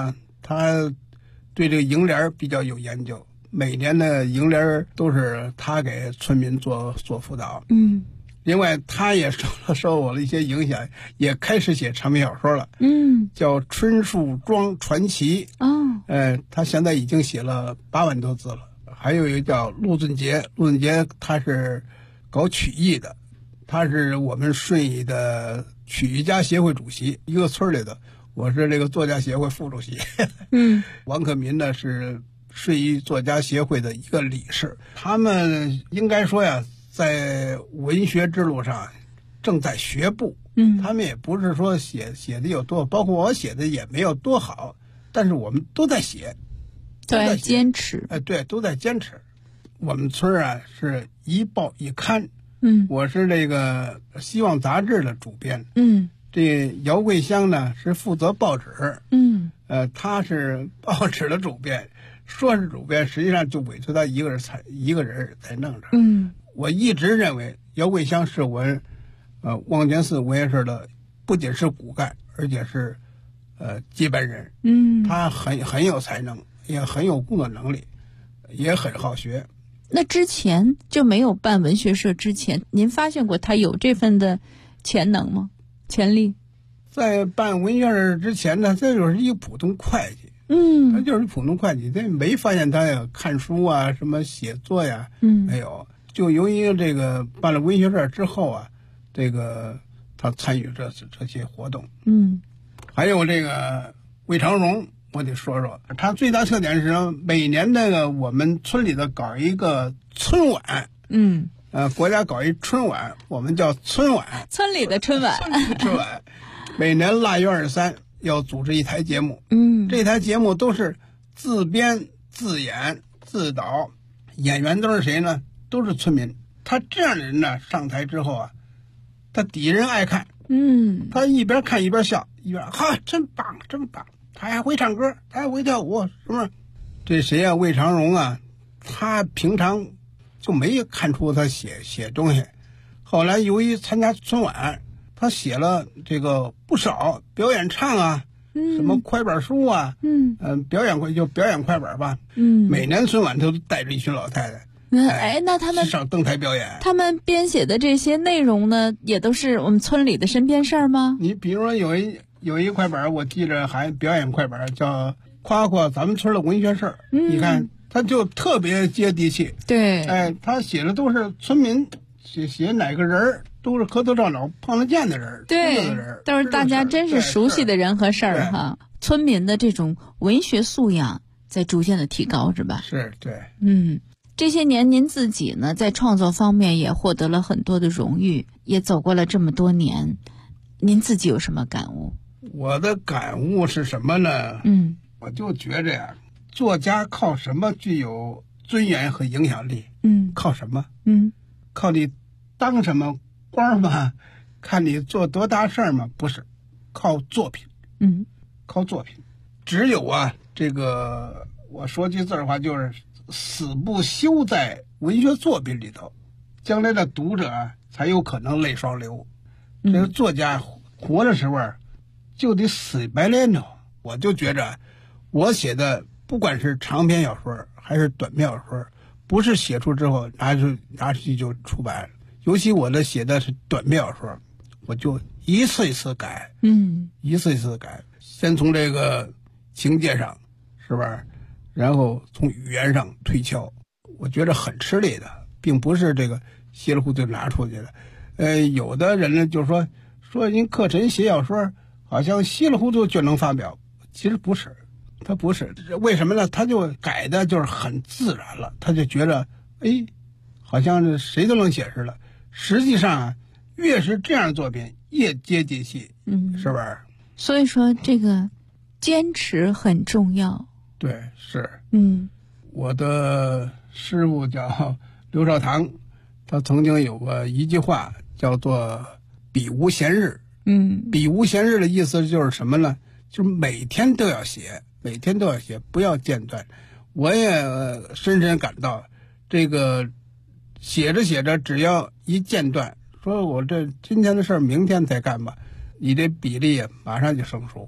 他对这个楹联比较有研究，每年的楹联都是他给村民做辅导。另外他也受我的一些影响，也开始写长篇小说了。叫《春树庄传奇》。他现在已经写了8万多字了。还有一个叫陆俊杰，他是搞曲艺的，他是我们顺义的曲艺家协会主席，一个村里的，我是这个作家协会副主席。王可民呢是顺义作家协会的一个理事。他们应该说呀，在文学之路上正在学步。他们也不是说写的有多，包括我写的也没有多好，但是我们都在写， 对，坚持。 对，都在坚持。我们村啊是一报一刊。我是这个希望杂志的主编。这姚桂香呢是负责报纸。他是报纸的主编，说是主编，实际上就委托他一个人在弄着。我一直认为姚桂香是我们望泉寺文学社的不仅是骨干，而且是接班人。他很有才能，也很有工作能力，也很好学。 那之前就没有办文学社之前，您发现过他有这份的潜能吗？潜力？ 在办文学社之前呢，这就是一个普通会计。他就是普通会计，这没发现他呀看书啊，什么写作呀，没有。就由于这个办了文学社之后啊，这个他参与这些活动。还有这个魏长荣，我得说说，他最大特点是每年那个我们村里的搞一个春晚。国家搞一春晚，我们叫春晚， 村里的春晚。 春晚每年腊月23要组织一台节目。这台节目都是自编自演自导，演员都是谁呢？都是村民。他这样的人呢，上台之后啊，他底下人爱看。他一边看一边笑，一边哈，真棒真棒。他还会唱歌，他还会跳舞，是不是？这谁啊？魏长荣啊，他平常就没看出他写东西。后来由于参加春晚，他写了这个不少表演唱啊，什么快板书啊，表演快板吧。每年春晚都带着一群老太太。 那他们上登台表演， 他们编写的这些内容呢，也都是我们村里的身边事儿吗？ 你比如说有一快板，我记着还表演快板叫夸夸咱们村的文学社。你看他就特别接地气。 对， 他写的都是村民写哪个人都是磕头撞脑碰得见的人， 对，都是大家真是熟悉的人和事儿哈。村民的这种文学素养在逐渐的提高，是吧？ 是，对。 这些年您自己呢，在创作方面也获得了很多的荣誉，也走过了这么多年，您自己有什么感悟？ 我的感悟是什么呢？我就觉着呀，作家靠什么具有尊严和影响力？靠什么？靠你当什么官吗？看你做多大事儿吗？不是，靠作品。靠作品。只有啊，这个我说句字话，就是死不休在文学作品里头，将来的读者才有可能泪双流。这个作家活的时候就得死白脸头。我就觉着我写的不管是长篇小说还是短篇小说，不是写出之后拿出去就出版了。尤其我的写的是短篇小说，我就一次一次改。一次一次改，先从这个情节上，是吧？然后从语言上推敲，我觉得很吃力的，并不是这个稀里糊涂拿出去的。有的人呢就说您课程写小说好像稀里糊涂就能发表，其实不是，他不是。为什么呢？他就改的就是很自然了，他就觉得好像是谁都能写似的。实际上啊，越是这样的作品越接地气，是吧？ 所以说这个坚持很重要。 对，是。我的师傅叫刘少棠，他曾经有过一句话叫做笔无闲日。笔无闲日的意思就是什么呢？就是每天都要写，每天都要写，不要间断。我也深深感到，这个写着写着，只要一间断，说我这今天的事儿明天再干吧，你这笔力马上就生疏。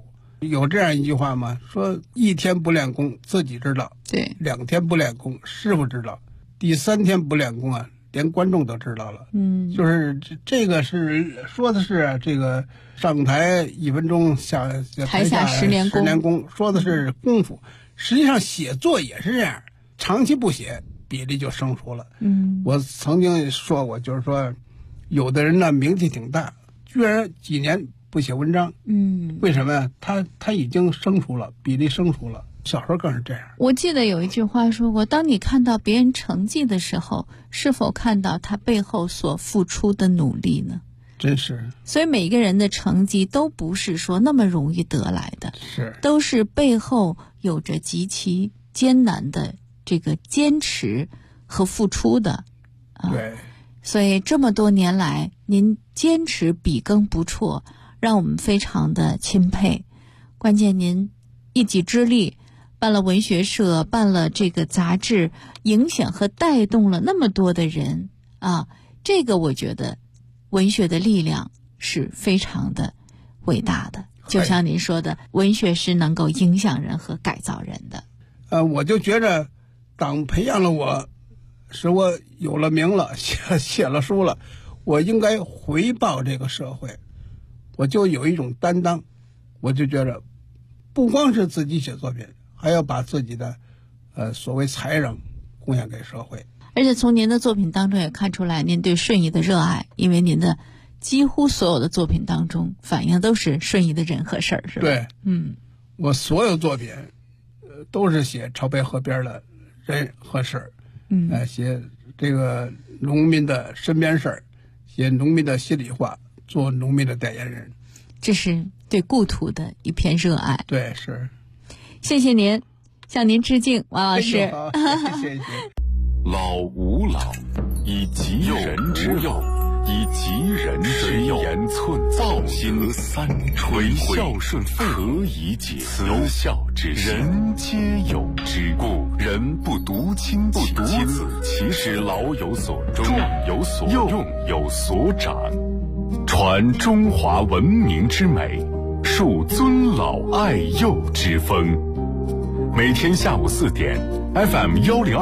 有这样一句话吗？说1天不练功自己知道， 对 ，2天不练功师傅知道，第3天不练功啊，连观众都知道了。就是这个是说的是这个上台1分钟，台下 10年功，说的是功夫。实际上写作也是这样，长期不写比例就生疏了。我曾经说过，就是说有的人呢名气挺大，居然几年不写文章。为什么呀？他已经生疏了，比例生疏了。小时候更是这样。 我记得有一句话说过，当你看到别人成绩的时候，是否看到他背后所付出的努力呢？ 真是。 所以每个人的成绩都不是说那么容易得来的，都是背后有着极其艰难的这个坚持和付出的。 对。 所以这么多年来，您坚持笔耕不辍，让我们非常的钦佩。关键您一己之力办了文学社，办了这个杂志，影响和带动了那么多的人啊！这个我觉得文学的力量是非常的伟大的。就像您说的，文学是能够影响人和改造人的。 我就觉着党培养了我，使我有了名了，写了书了，我应该回报这个社会。我就有一种担当，我就觉着不光是自己写作品，还要把自己的所谓才能贡献给社会。 而且从您的作品当中也看出来您对顺义的热爱，因为您的几乎所有的作品当中反映都是顺义的人和事儿，是吧？ 对，我所有作品都是写朝北河边的人和事儿，写这个农民的身边事儿，写农民的心里话，做农民的代言人。 这是对故土的一片热爱。 对，是。 谢谢您，向您致敬，王老师。 谢谢。 老吾老以及人之幼，以及人之幼，言寸造心三垂孝顺可以解慈孝之心，人皆有之。故人不独亲其子，其使老有所终，壮有所用，有所长，传中华文明之美，树尊老爱幼之风。每天下午4点 FM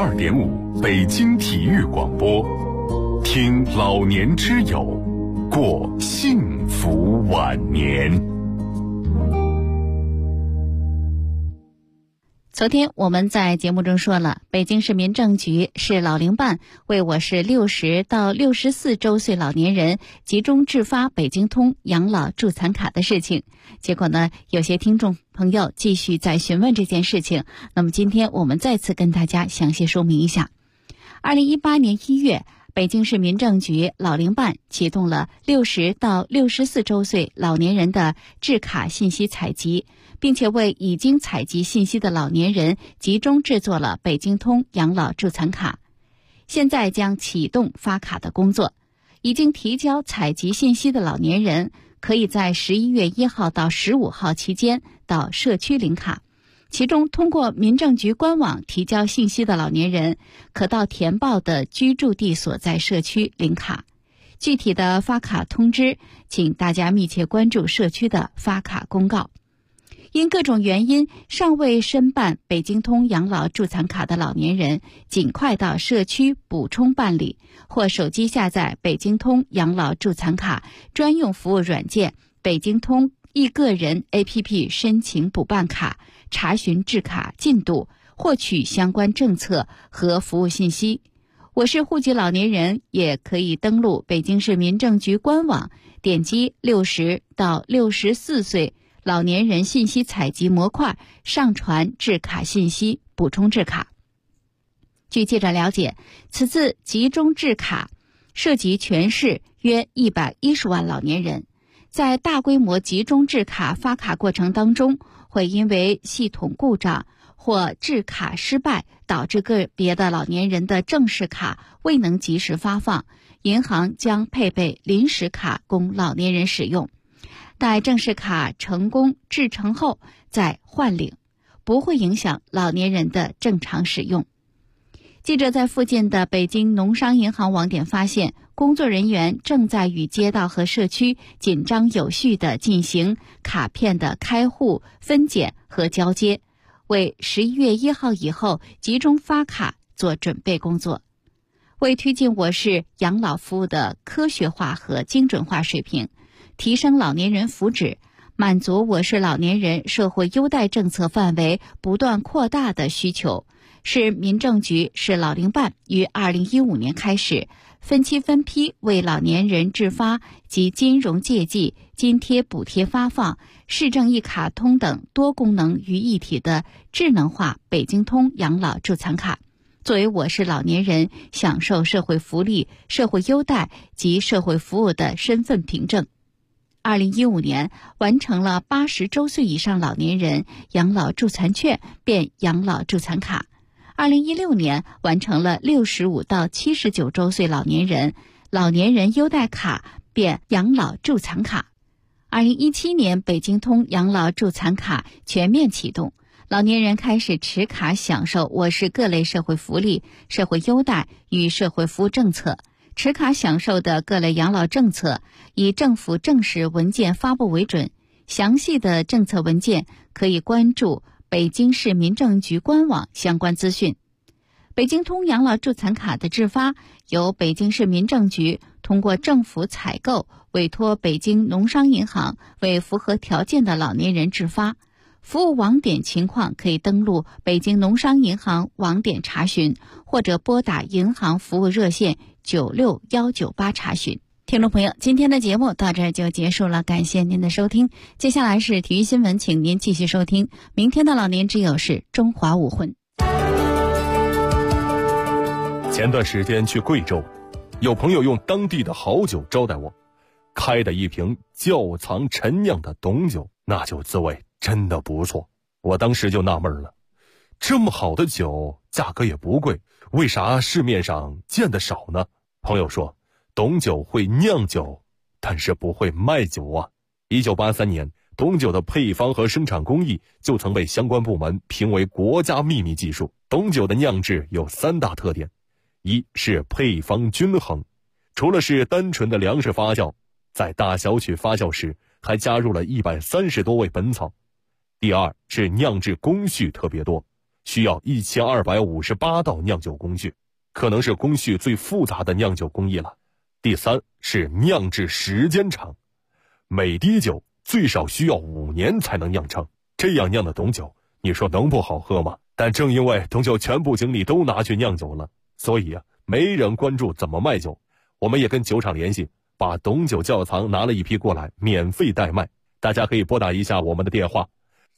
102.5北京体育广播，听老年之友，过幸福晚年。 昨天我们在节目中说了，北京市民政局市老龄办为我市60到64周岁老年人集中制发北京通养老助残卡的事情。结果呢，有些听众朋友继续在询问这件事情，那么今天我们再次跟大家详细说明一下。2018年1月，北京市民政局老龄办启动了60到64周岁老年人的制卡信息采集，并且为已经采集信息的老年人集中制作了北京通养老助残卡。现在将启动发卡的工作，已经提交采集信息的老年人可以在11月1号到15号期间到社区领卡。其中通过民政局官网提交信息的老年人可到填报的居住地所在社区领卡。具体的发卡通知，请大家密切关注社区的发卡公告。因各种原因尚未申办北京通养老助残卡的老年人，尽快到社区补充办理，或手机下载北京通养老助残卡专用服务软件北京通一个人 APP 申请补办卡，查询制卡进度，获取相关政策和服务信息。我市户籍老年人也可以登录北京市民政局官网，点击60到64岁老年人信息采集模块，上传制卡信息，补充制卡。据记者了解，此次集中制卡涉及全市约110万老年人。在大规模集中制卡发卡过程当中，会因为系统故障或制卡失败，导致个别的老年人的正式卡未能及时发放，银行将配备临时卡供老年人使用。待正式卡成功制成后再换领，不会影响老年人的正常使用。记者在附近的北京农商银行网点发现， 工作人员正在与街道和社区紧张有序地进行卡片的开户、分拣和交接，为11月1号以后集中发卡做准备工作。为推进我市养老服务的科学化和精准化水平，提升老年人福祉，满足我市老年人社会优待政策范围不断扩大的需求，市民政局市老龄办于2015年开始分期分批为老年人制发及金融借记、津贴补贴发放、市政一卡通等多功能于一体的智能化北京通养老助残卡，作为我市老年人享受社会福利、社会优待及社会服务的身份凭证。2015年完成了80周岁以上老年人养老助残券变养老助残卡，2016年完成了65到79周岁老年人优待卡变养老助残卡。2017年北京通养老助残卡全面启动，老年人开始持卡享受我市各类社会福利、社会优待与社会服务政策。持卡享受的各类养老政策以政府正式文件发布为准，详细的政策文件可以关注北京市民政局官网相关资讯。北京通养老助残卡的制发由北京市民政局通过政府采购委托北京农商银行为符合条件的老年人制发，服务网点情况可以登录北京农商银行网点查询，或者拨打银行服务热线96198查询。听众朋友，今天的节目到这儿就结束了，感谢您的收听。接下来是体育新闻，请您继续收听。明天的老年之友是中华武魂。 前段时间去贵州，有朋友用当地的好酒招待我，开的一瓶窖藏陈酿的董酒，那酒滋味真的不错。我当时就纳闷了，这么好的酒价格也不贵，为啥市面上见得少呢？朋友说，董酒会酿酒，但是不会卖酒啊。1983年，董酒的配方和生产工艺就曾被相关部门评为国家秘密技术。董酒的酿制有3大特点：一是配方均衡，除了是单纯的粮食发酵，在大小曲发酵时还加入了130多味本草。第二是酿制工序特别多，需要1258道酿酒工序，可能是工序最复杂的酿酒工艺了。第三是酿制时间长，每滴酒最少需要5年才能酿成，这样酿的董酒，你说能不好喝吗？但正因为董酒全部精力都拿去酿酒了，所以没人关注怎么卖酒。我们也跟酒厂联系，把董酒窖藏拿了一批过来，免费代卖。大家可以拨打一下我们的电话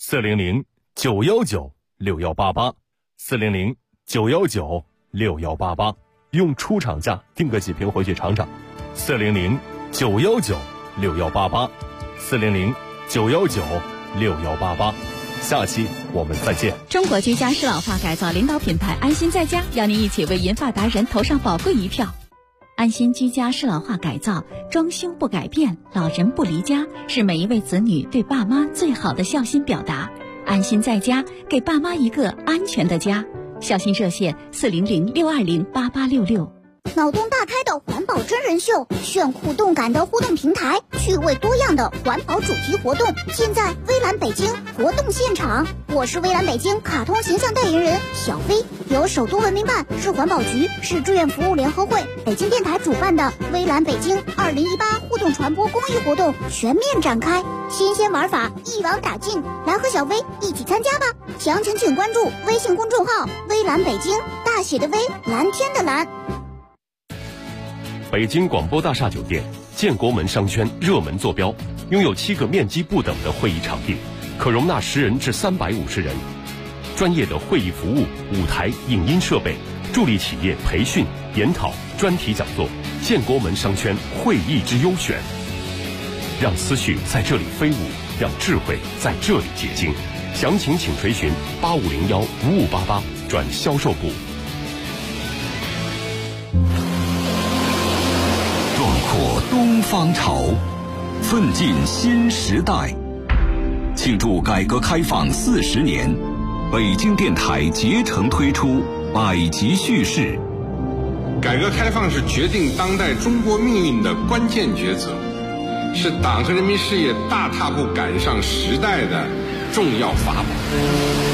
400-919-6188，400-919-6188，用出厂价订个几瓶回去尝尝。400-919-6188，400-919-6188。下期我们再见。 中国居家适老化改造领导品牌安心在家，邀您一起为银发达人投上宝贵一票。安心居家适老化改造，装修不改变，老人不离家，是每一位子女对爸妈最好的孝心表达。安心在家，给爸妈一个安全的家。孝心热线400-620-8866。 脑洞大开的环保真人秀，炫酷动感的互动平台，趣味多样的环保主题活动，现在微蓝北京活动现场。我是微蓝北京卡通形象代言人小飞，由首都文明办、市环保局、市志愿服务联合会、北京电台主办的微蓝北京2018互动传播公益活动全面展开，新鲜玩法一网打尽，来和小飞一起参加吧！详情请关注微信公众号微蓝北京，大写的微，蓝天的蓝。 北京广播大厦酒店建国门商圈热门坐标，拥有7个面积不等的会议场地，可容纳10人至350人。专业的会议服务、舞台、影音设备，助力企业培训、研讨、专题讲座。建国门商圈会议之优选，让思绪在这里飞舞，让智慧在这里结晶。详情请垂询8501-5588转销售部。 破东方潮，奋进新时代。庆祝改革开放40年，北京电台竭诚推出百集叙事， 改革开放是决定当代中国命运的关键抉择，是党和人民事业大踏步赶上时代的重要法宝。